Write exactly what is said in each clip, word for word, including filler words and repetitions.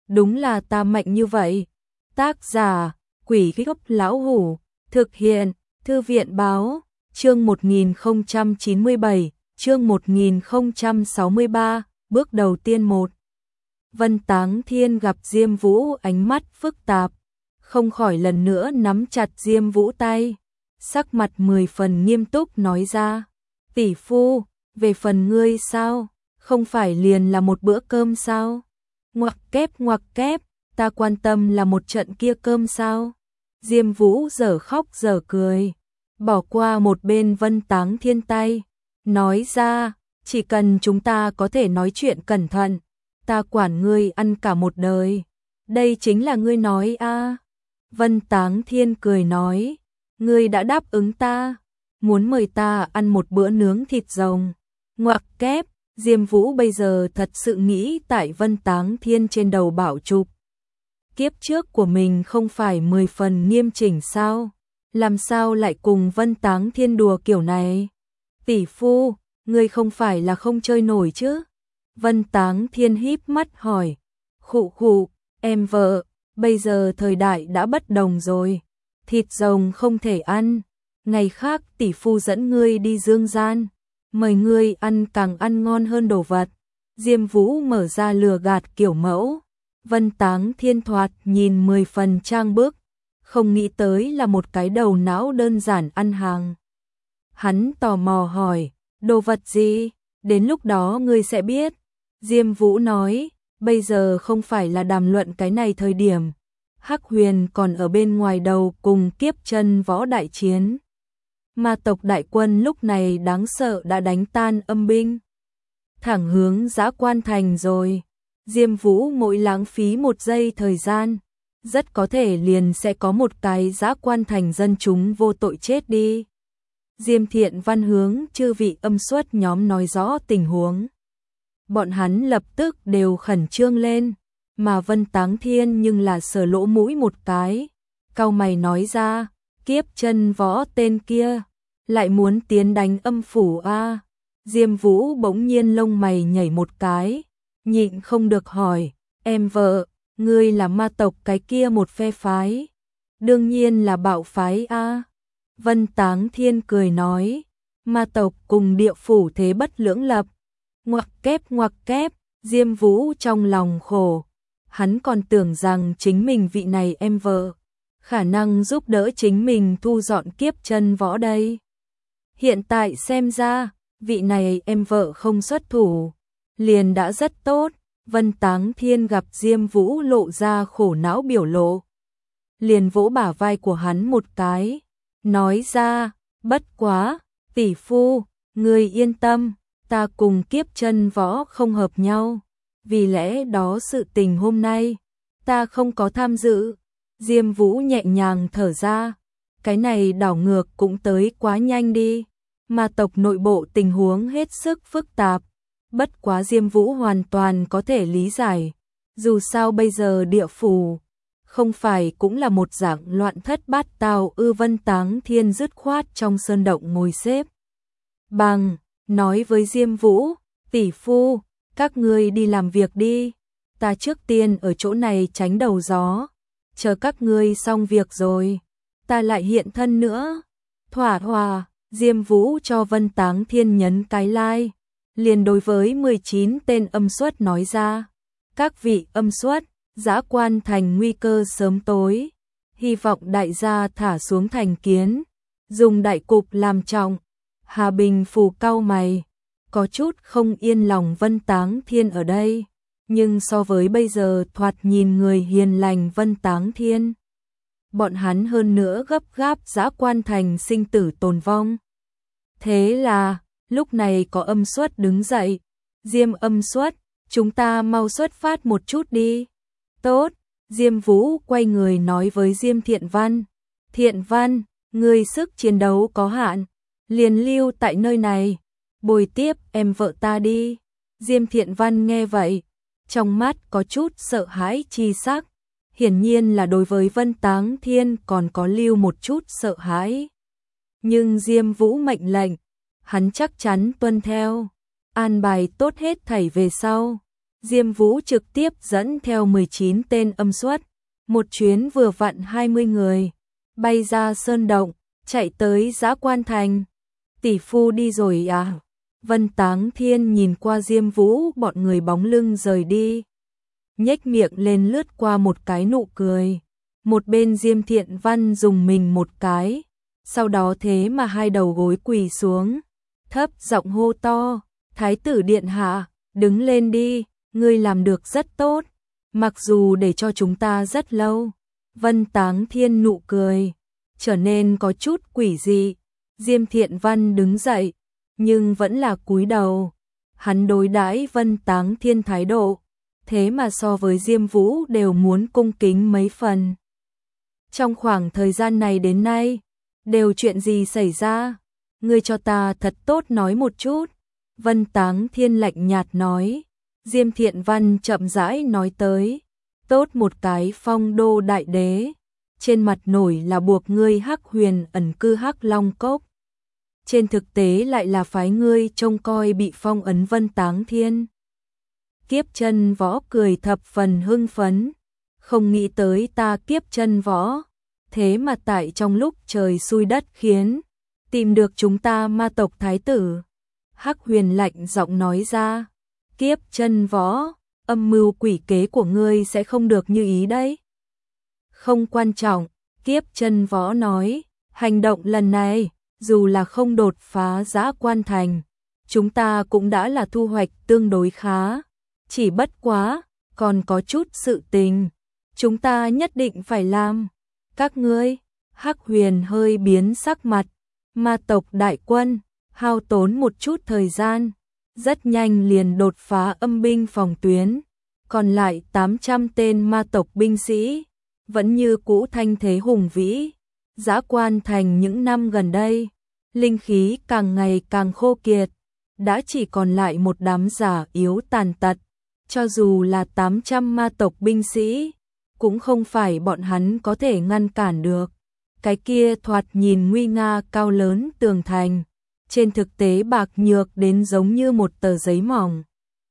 đúng là ta mạnh như vậy. Tác giả, Quỷ Gốc Lão Hủ, thực hiện, Thư viện Báo, chương một nghìn không trăm chín mươi bảy, chương một nghìn không trăm sáu mươi ba, bước đầu tiên một. Vân Táng Thiên gặp Diêm Vũ ánh mắt phức tạp, không khỏi lần nữa nắm chặt Diêm Vũ tay, sắc mặt mười phần nghiêm túc nói ra, tỷ phu, về phần ngươi sao, không phải liền là một bữa cơm sao? Ngoặc kép ngoặc kép, ta quan tâm là một trận kia cơm sao? Diêm Vũ dở khóc dở cười, bỏ qua một bên Vân Táng Thiên tay, nói ra, chỉ cần chúng ta có thể nói chuyện cẩn thận, ta quản ngươi ăn cả một đời. Đây chính là ngươi nói a? À. Vân Táng Thiên cười nói, ngươi đã đáp ứng ta, muốn mời ta ăn một bữa nướng thịt rồng. Ngoặc kép, Diêm Vũ bây giờ thật sự nghĩ tại Vân Táng Thiên trên đầu bảo chụp. Kiếp trước của mình không phải mười phần nghiêm chỉnh sao? Làm sao lại cùng Vân Táng Thiên đùa kiểu này? Tỷ phu, ngươi không phải là không chơi nổi chứ? Vân Táng Thiên híp mắt hỏi. Khụ khụ, em vợ, bây giờ thời đại đã bất đồng rồi. Thịt rồng không thể ăn. Ngày khác tỷ phu dẫn ngươi đi dương gian, mời ngươi ăn càng ăn ngon hơn đồ vật. Diêm Vũ mở ra lừa gạt kiểu mẫu. Vân Táng Thiên thoạt nhìn mười phần trang bức, không nghĩ tới là một cái đầu não đơn giản ăn hàng. Hắn tò mò hỏi, đồ vật gì? Đến lúc đó ngươi sẽ biết. Diêm Vũ nói, bây giờ không phải là đàm luận cái này thời điểm. Hắc Huyền còn ở bên ngoài đầu cùng Kiếp Chân Võ đại chiến. Ma tộc đại quân lúc này đáng sợ đã đánh tan âm binh, thẳng hướng Dã Quan Thành rồi. Diêm Vũ mỗi lãng phí một giây thời gian, rất có thể liền sẽ có một cái Dã Quan Thành dân chúng vô tội chết đi. Diêm Thiện Văn hướng chư vị âm xuất nhóm nói rõ tình huống. Bọn hắn lập tức đều khẩn trương lên, mà Vân Táng Thiên nhưng là sờ lỗ mũi một cái, cau mày nói ra, Kiếp Chân Võ tên kia lại muốn tiến đánh âm phủ a. À. Diêm Vũ bỗng nhiên lông mày nhảy một cái, nhịn không được hỏi, em vợ, ngươi là ma tộc cái kia một phe phái? Đương nhiên là bạo phái a. À. Vân Táng Thiên cười nói, ma tộc cùng địa phủ thế bất lưỡng lập. Ngoặc kép ngoặc kép, Diêm Vũ trong lòng khổ, hắn còn tưởng rằng chính mình vị này em vợ, khả năng giúp đỡ chính mình thu dọn Kiếp Chân Võ đây. Hiện tại xem ra, vị này em vợ không xuất thủ, liền đã rất tốt. Vân Táng Thiên gặp Diêm Vũ lộ ra khổ não biểu lộ, liền vỗ bả vai của hắn một cái, nói ra, bất quá, tỷ phu, ngươi yên tâm, ta cùng Kiếp Chân Võ không hợp nhau, vì lẽ đó sự tình hôm nay, ta không có tham dự. Diêm Vũ nhẹ nhàng thở ra, cái này đảo ngược cũng tới quá nhanh đi, ma tộc nội bộ tình huống hết sức phức tạp, bất quá Diêm Vũ hoàn toàn có thể lý giải, dù sao bây giờ địa phủ không phải cũng là một dạng loạn thất bát tao ư. Vân Táng Thiên dứt khoát trong sơn động ngồi xếp bằng, nói với Diêm Vũ, tỷ phu, các ngươi đi làm việc đi, ta trước tiên ở chỗ này tránh đầu gió, chờ các ngươi xong việc rồi, ta lại hiện thân nữa. Thỏa hòa, Diêm Vũ cho Vân Táng Thiên nhấn cái like, liền đối với mười chín tên âm xuất nói ra, các vị âm xuất, Dã Quan Thành nguy cơ sớm tối, hy vọng đại gia thả xuống thành kiến, dùng đại cục làm trọng. Hà Bình Phù cau mày, có chút không yên lòng Vân Táng Thiên ở đây, nhưng so với bây giờ thoạt nhìn người hiền lành Vân Táng Thiên, bọn hắn hơn nữa gấp gáp Dã Quan Thành sinh tử tồn vong. Thế là, lúc này có âm xuất đứng dậy, Diêm âm xuất, chúng ta mau xuất phát một chút đi. Tốt, Diêm Vũ quay người nói với Diêm Thiện Văn, Thiện Văn, ngươi sức chiến đấu có hạn, liền lưu tại nơi này, bồi tiếp em vợ ta đi. Diêm Thiện Văn nghe vậy, trong mắt có chút sợ hãi chi sắc, hiển nhiên là đối với Vân Táng Thiên còn có lưu một chút sợ hãi. Nhưng Diêm Vũ mệnh lệnh, hắn chắc chắn tuân theo, an bài tốt hết thảy về sau, Diêm Vũ trực tiếp dẫn theo mười chín tên âm xuất, một chuyến vừa vặn hai mươi người, bay ra sơn động, chạy tới Dã Quan Thành. Tỷ phu đi rồi à? Vân Táng Thiên nhìn qua Diêm Vũ bọn người bóng lưng rời đi, nhếch miệng lên lướt qua một cái nụ cười. Một bên Diêm Thiện Văn dùng mình một cái, sau đó thế mà hai đầu gối quỳ xuống, thấp giọng hô to, Thái tử điện hạ, đứng lên đi, ngươi làm được rất tốt, mặc dù để cho chúng ta rất lâu. Vân Táng Thiên nụ cười trở nên có chút quỷ dị. Diêm Thiện Văn đứng dậy, nhưng vẫn là cúi đầu. Hắn đối đãi Vân Táng Thiên thái độ, thế mà so với Diêm Vũ đều muốn cung kính mấy phần. Trong khoảng thời gian này đến nay, đều chuyện gì xảy ra? Ngươi cho ta thật tốt nói một chút. Vân Táng Thiên lạnh nhạt nói. Diêm Thiện Văn chậm rãi nói tới. Tốt một cái Phong Đô đại đế, trên mặt nổi là buộc ngươi Hắc Huyền ẩn cư Hắc Long Cốc, trên thực tế lại là phái ngươi trông coi bị phong ấn Vân Táng Thiên. Kiếp Chân Võ cười thập phần hưng phấn, không nghĩ tới ta Kiếp Chân Võ, thế mà tại trong lúc trời xui đất khiến, tìm được chúng ta ma tộc thái tử. Hắc Huyền lạnh giọng nói ra, Kiếp Chân Võ, âm mưu quỷ kế của ngươi sẽ không được như ý đấy. Không quan trọng, Kiếp Chân Võ nói, hành động lần này, dù là không đột phá Dã Quan Thành, chúng ta cũng đã là thu hoạch tương đối khá, chỉ bất quá, còn có chút sự tình, chúng ta nhất định phải làm. Các ngươi, Hắc Huyền hơi biến sắc mặt, ma tộc đại quân, hao tốn một chút thời gian, rất nhanh liền đột phá âm binh phòng tuyến, còn lại tám trăm tên ma tộc binh sĩ, vẫn như cũ thanh thế hùng vĩ. Dã Quan Thành những năm gần đây, linh khí càng ngày càng khô kiệt, đã chỉ còn lại một đám giả yếu tàn tật, cho dù là tám trăm ma tộc binh sĩ, cũng không phải bọn hắn có thể ngăn cản được. Cái kia thoạt nhìn nguy nga cao lớn tường thành, trên thực tế bạc nhược đến giống như một tờ giấy mỏng.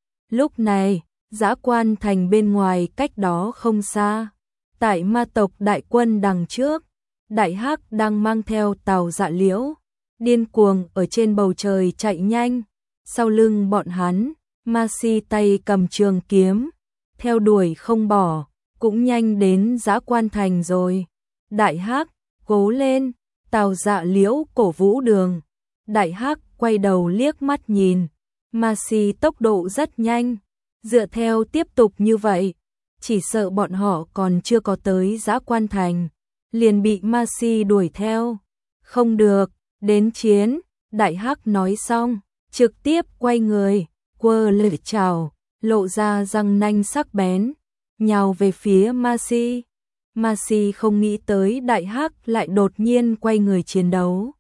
Lúc này, Dã Quan Thành bên ngoài cách đó không xa, tại ma tộc đại quân đằng trước, Đại Hắc đang mang theo Tào Dạ Liễu, điên cuồng ở trên bầu trời chạy nhanh, sau lưng bọn hắn, Ma Si tay cầm trường kiếm, theo đuổi không bỏ, cũng nhanh đến Dã Quan Thành rồi. Đại Hắc, cố lên, Tào Dạ Liễu cổ vũ đường. Đại Hắc quay đầu liếc mắt nhìn, Ma Si tốc độ rất nhanh, dựa theo tiếp tục như vậy, chỉ sợ bọn họ còn chưa có tới Dã Quan Thành, liền bị Ma Si đuổi theo. Không được, đến chiến. Đại Hắc nói xong, trực tiếp quay người, quơ lưỡi chảo, lộ ra răng nanh sắc bén, nhào về phía Ma Si. Ma Si không nghĩ tới Đại Hắc lại đột nhiên quay người chiến đấu.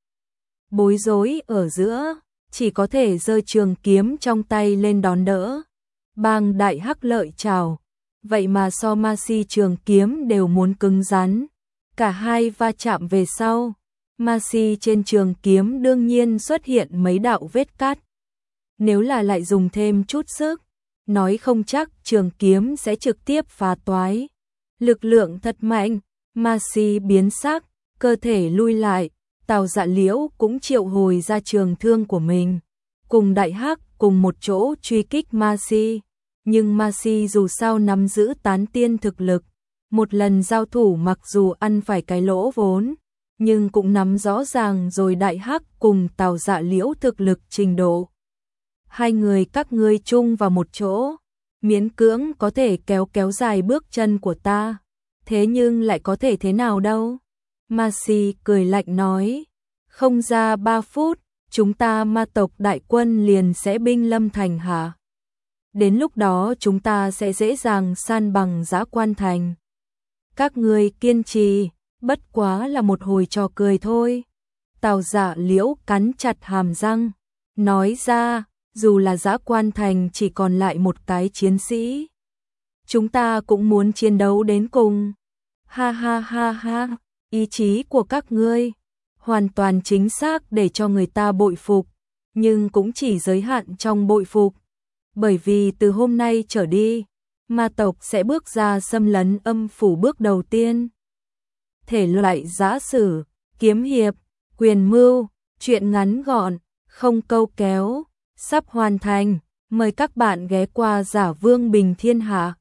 Bối rối ở giữa, chỉ có thể giơ trường kiếm trong tay lên đón đỡ. Bang, Đại Hắc lợi chảo, vậy mà so Ma Si trường kiếm đều muốn cứng rắn. Cả hai va chạm về sau, Ma Si trên trường kiếm đương nhiên xuất hiện mấy đạo vết cắt. Nếu là lại dùng thêm chút sức, nói không chắc trường kiếm sẽ trực tiếp phá toái. Lực lượng thật mạnh, Ma Si biến sắc, cơ thể lui lại, Tào Dạ Liễu cũng triệu hồi ra trường thương của mình, cùng Đại Hắc cùng một chỗ truy kích Ma Si. Nhưng Ma Si dù sao nắm giữ tán tiên thực lực, một lần giao thủ mặc dù ăn phải cái lỗ vốn, nhưng cũng nắm rõ ràng rồi Đại Hắc cùng Tào Dạ Liễu thực lực trình độ. Hai người các ngươi chung vào một chỗ, miễn cưỡng có thể kéo kéo dài bước chân của ta, thế nhưng lại có thể thế nào đâu? Ma Si cười lạnh nói, không ra ba phút, chúng ta ma tộc đại quân liền sẽ binh lâm thành hả? Đến lúc đó chúng ta sẽ dễ dàng san bằng Dã Quan Thành. Các ngươi kiên trì, bất quá là một hồi trò cười thôi. Tào Dạ Liễu cắn chặt hàm răng, nói ra, dù là Dã Quan Thành chỉ còn lại một cái chiến sĩ, chúng ta cũng muốn chiến đấu đến cùng. Ha ha ha ha, ý chí của các ngươi hoàn toàn chính xác để cho người ta bội phục, nhưng cũng chỉ giới hạn trong bội phục. bởi vì từ hôm nay trở đi, ma tộc sẽ bước ra xâm lấn âm phủ bước đầu tiên. Thể loại giã sử, kiếm hiệp, quyền mưu, truyện ngắn gọn, không câu kéo, sắp hoàn thành. Mời các bạn ghé qua Giả Vương Bình Thiên Hạ.